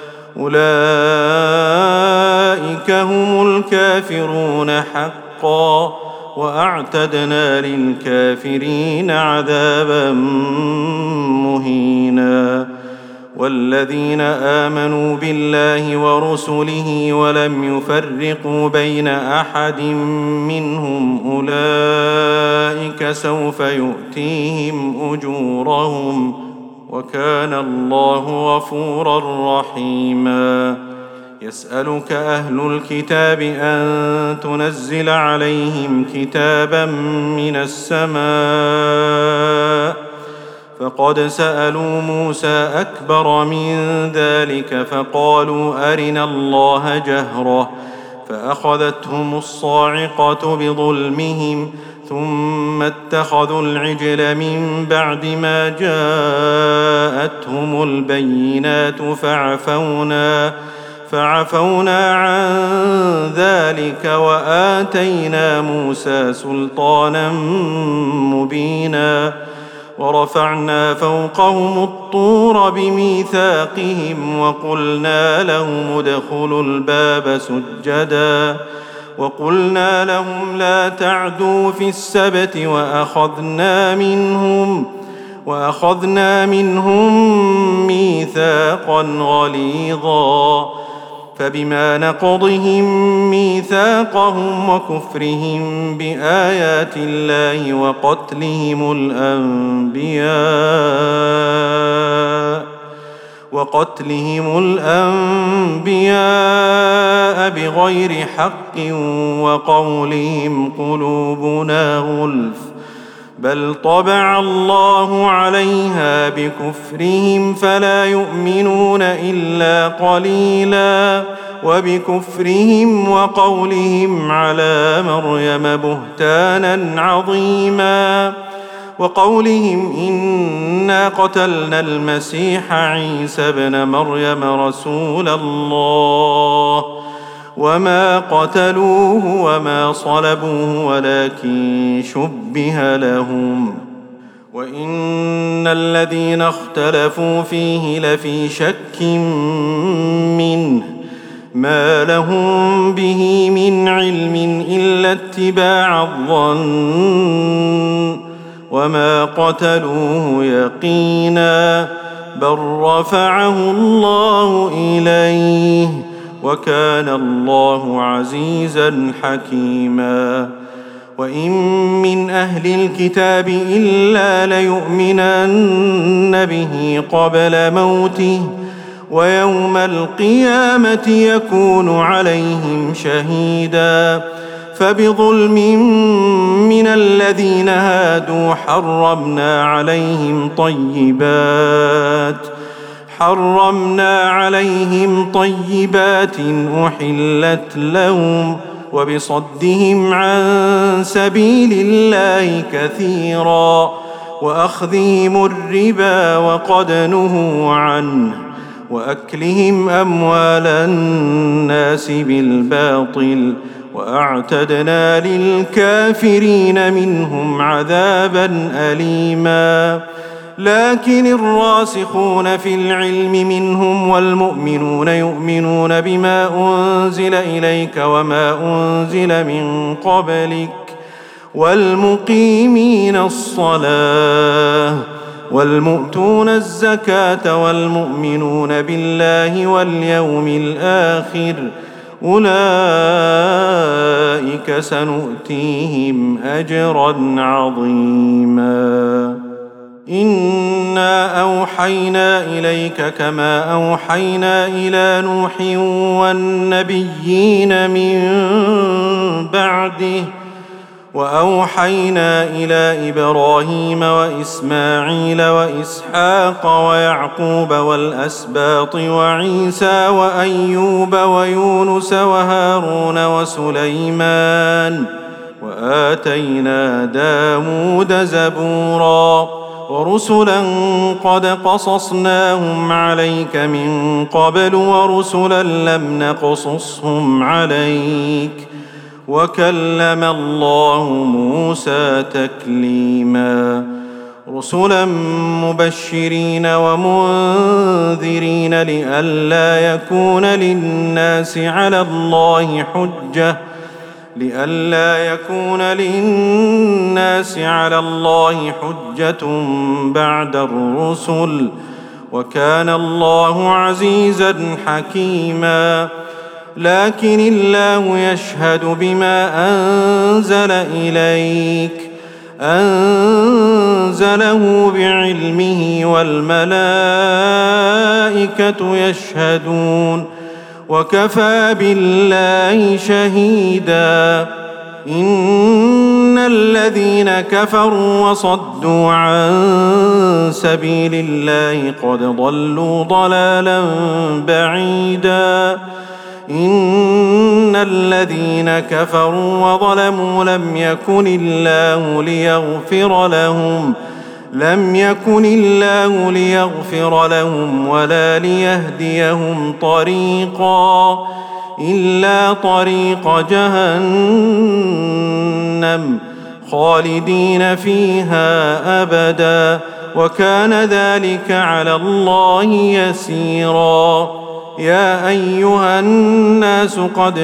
أولئك هم الكافرون حقا وأعتدنا للكافرين عذابا مهينا والذين آمنوا بالله ورسله ولم يفرقوا بين أحد منهم أولئك سوف يؤتيهم أجورهم وكان الله غفورا رحيما يسألك أهل الكتاب أن تنزل عليهم كتابا من السماء فقد سألوا موسى أكبر من ذلك فقالوا أرنا الله جهرة فأخذتهم الصاعقة بظلمهم ثم اتخذوا العجل من بعد ما جاءتهم البينات فعفونا فعفونا عن ذلك وآتينا موسى سلطانا مبينا ورفعنا فوقهم الطور بميثاقهم وقلنا لهم ادخلوا الباب سجدا وقلنا لهم لا تعدوا في السبت وأخذنا منهم وأخذنا منهم ميثاقا غليظا فبما نقضهم ميثاقهم وكفرهم بآيات الله وقتلهم الأنبياء وقتلهم الأنبياء بغير حق وقولهم قلوبنا غلف بل طبع الله عليها بكفرهم فلا يؤمنون إلا قليلا وبكفرهم وقولهم على مريم بهتانا عظيما وقولهم إنا قتلنا المسيح عيسى ابن مريم رسول الله وما قتلوه وما صلبوه ولكن شبه لهم وإن الذين اختلفوا فيه لفي شك منه ما لهم به من علم إلا اتباع الظن وما قتلوه يقينا بل رفعه الله إليه وكان الله عزيزا حكيما وإن من أهل الكتاب إلا ليؤمنن به قبل موته ويوم القيامة يكون عليهم شهيدا فبظلم من الذين هادوا حرمنا عليهم طيبات حرمنا عليهم طيبات أحلت لهم وبصدهم عن سبيل الله كثيرا وأخذهم الربا وقد نهوا عنه وأكلهم أموال الناس بالباطل وأعتدنا للكافرين منهم عذابا أليما لكن الراسخون في العلم منهم والمؤمنون يؤمنون بما أنزل إليك وما أنزل من قبلك والمقيمين الصلاة والمؤتون الزكاة والمؤمنون بالله واليوم الآخر أولئك سنؤتيهم أجرا عظيما إنا أوحينا إليك كما أوحينا إلى نوح والنبيين من بعده وأوحينا إلى إبراهيم وإسماعيل وإسحاق ويعقوب والأسباط وعيسى وأيوب ويونس وهارون وسليمان وآتينا داود زبورا ورسلا قد قصصناهم عليك من قبل ورسلا لم نقصصهم عليك وكلم الله موسى تكليما رسلا مبشرين ومنذرين لئلا يكون للناس على الله حجة لئلا يكون للناس على الله حجة بعد الرسل وكان الله عزيزا حكيما لكن الله يشهد بما أنزل إليك أنزله بعلمه والملائكة يشهدون وكفى بالله شهيدا إن الذين كفروا وصدوا عن سبيل الله قد ضلوا ضلالا بعيدا إن الذين كفروا وظلموا لم يكن الله ليغفر لهم لم يكن الله ليغفر لهم ولا ليهديهم طريقا إلا طريق جهنم خالدين فيها أبدا وكان ذلك على الله يسيرا يا أيها الناس قد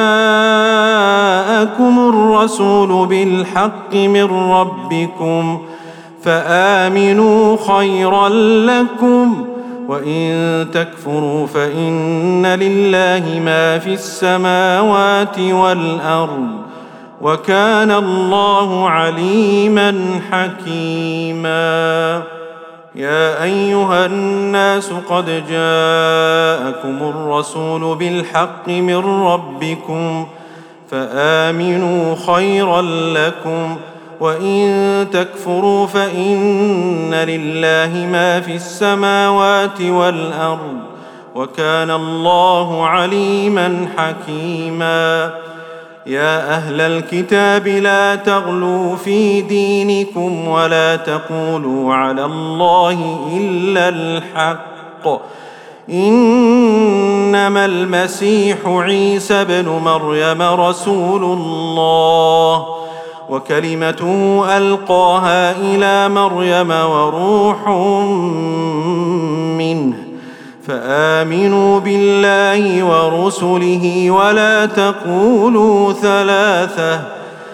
جاءكم الرسول بالحق من ربكم فآمنوا خيرا لكم وإن تكفروا فإن لله ما في السماوات والأرض وكان الله عليما حكيما. يا أيها الناس قد جاءكم الرسول بالحق من ربكم فآمنوا خيرا لكم، وإن تكفروا فإن لله ما في السماوات والأرض وكان الله عليما حكيما. يا أهل الكتاب لا تغلوا في دينكم ولا تقولوا على الله إلا الحق، إنما المسيح عيسى بن مريم رسول الله وكلمته ألقاها إلى مريم وروح منه، فآمنوا بالله ورسله ولا تقولوا ثلاثة،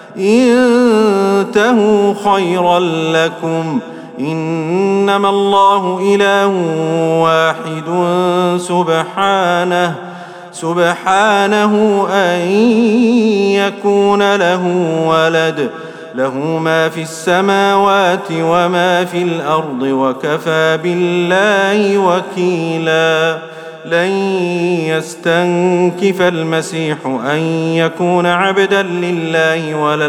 انتهوا خيرا لكم، إنما الله إله واحد سبحانه سبحانه أن يكون له ولد، له ما في السماوات وما في الأرض وكفى بالله وكيلا. لن يستنكف المسيح أن يكون عبدا لله ولا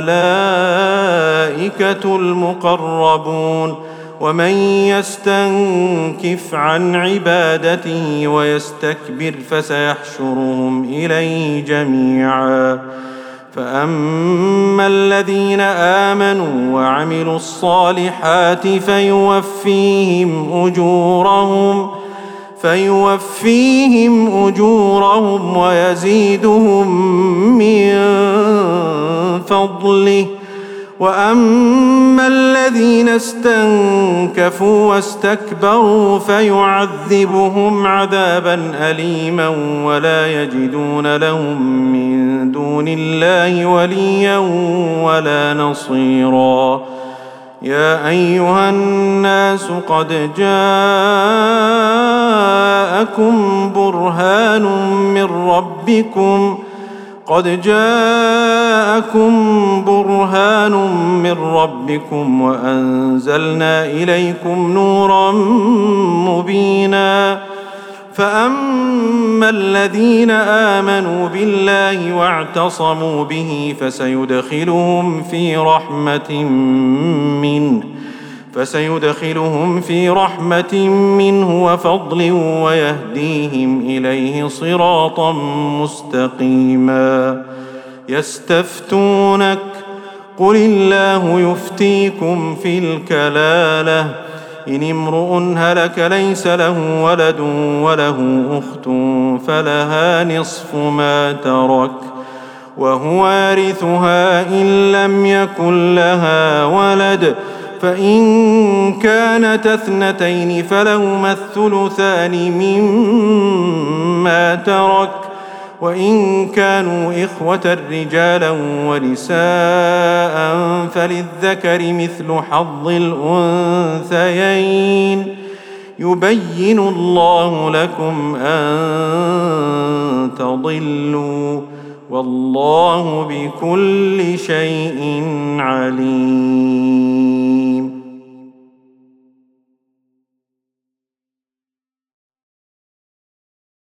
الملائكة المقربون، ومن يستنكف عن عبادته ويستكبر فسيحشرهم إليه جميعا. فأما الذين آمنوا وعملوا الصالحات فيوفيهم أجورهم فيوفيهم أجورهم ويزيدهم من فضله، وأما الذين استنكفوا واستكبروا فيعذبهم عذابا أليما ولا يجدون لهم من دون الله وليا ولا نصيرا. يا أيها الناس قد جاءكم برهان من ربكم قد جاءكم برهان من ربكم وأنزلنا إليكم نورا مبينا. فأما الذين آمنوا بالله واعتصموا به فسيدخلهم في رحمة منه فسيدخلهم في رحمة منه وفضل ويهديهم إليه صراطا مستقيما. يستفتونك قل الله يفتيكم في الكلالة، إن امرؤ هلك ليس له ولد وله أخت فلها نصف ما ترك وهو يرثها إن لم يكن لها ولد، فإن كانت اثنتين فلهما الثلثان مما ترك، وإن كانوا إخوة رجالا ونساء فللذكر مثل حظ الأنثيين، يبين الله لكم أن تضلوا والله بكل شيء عليم.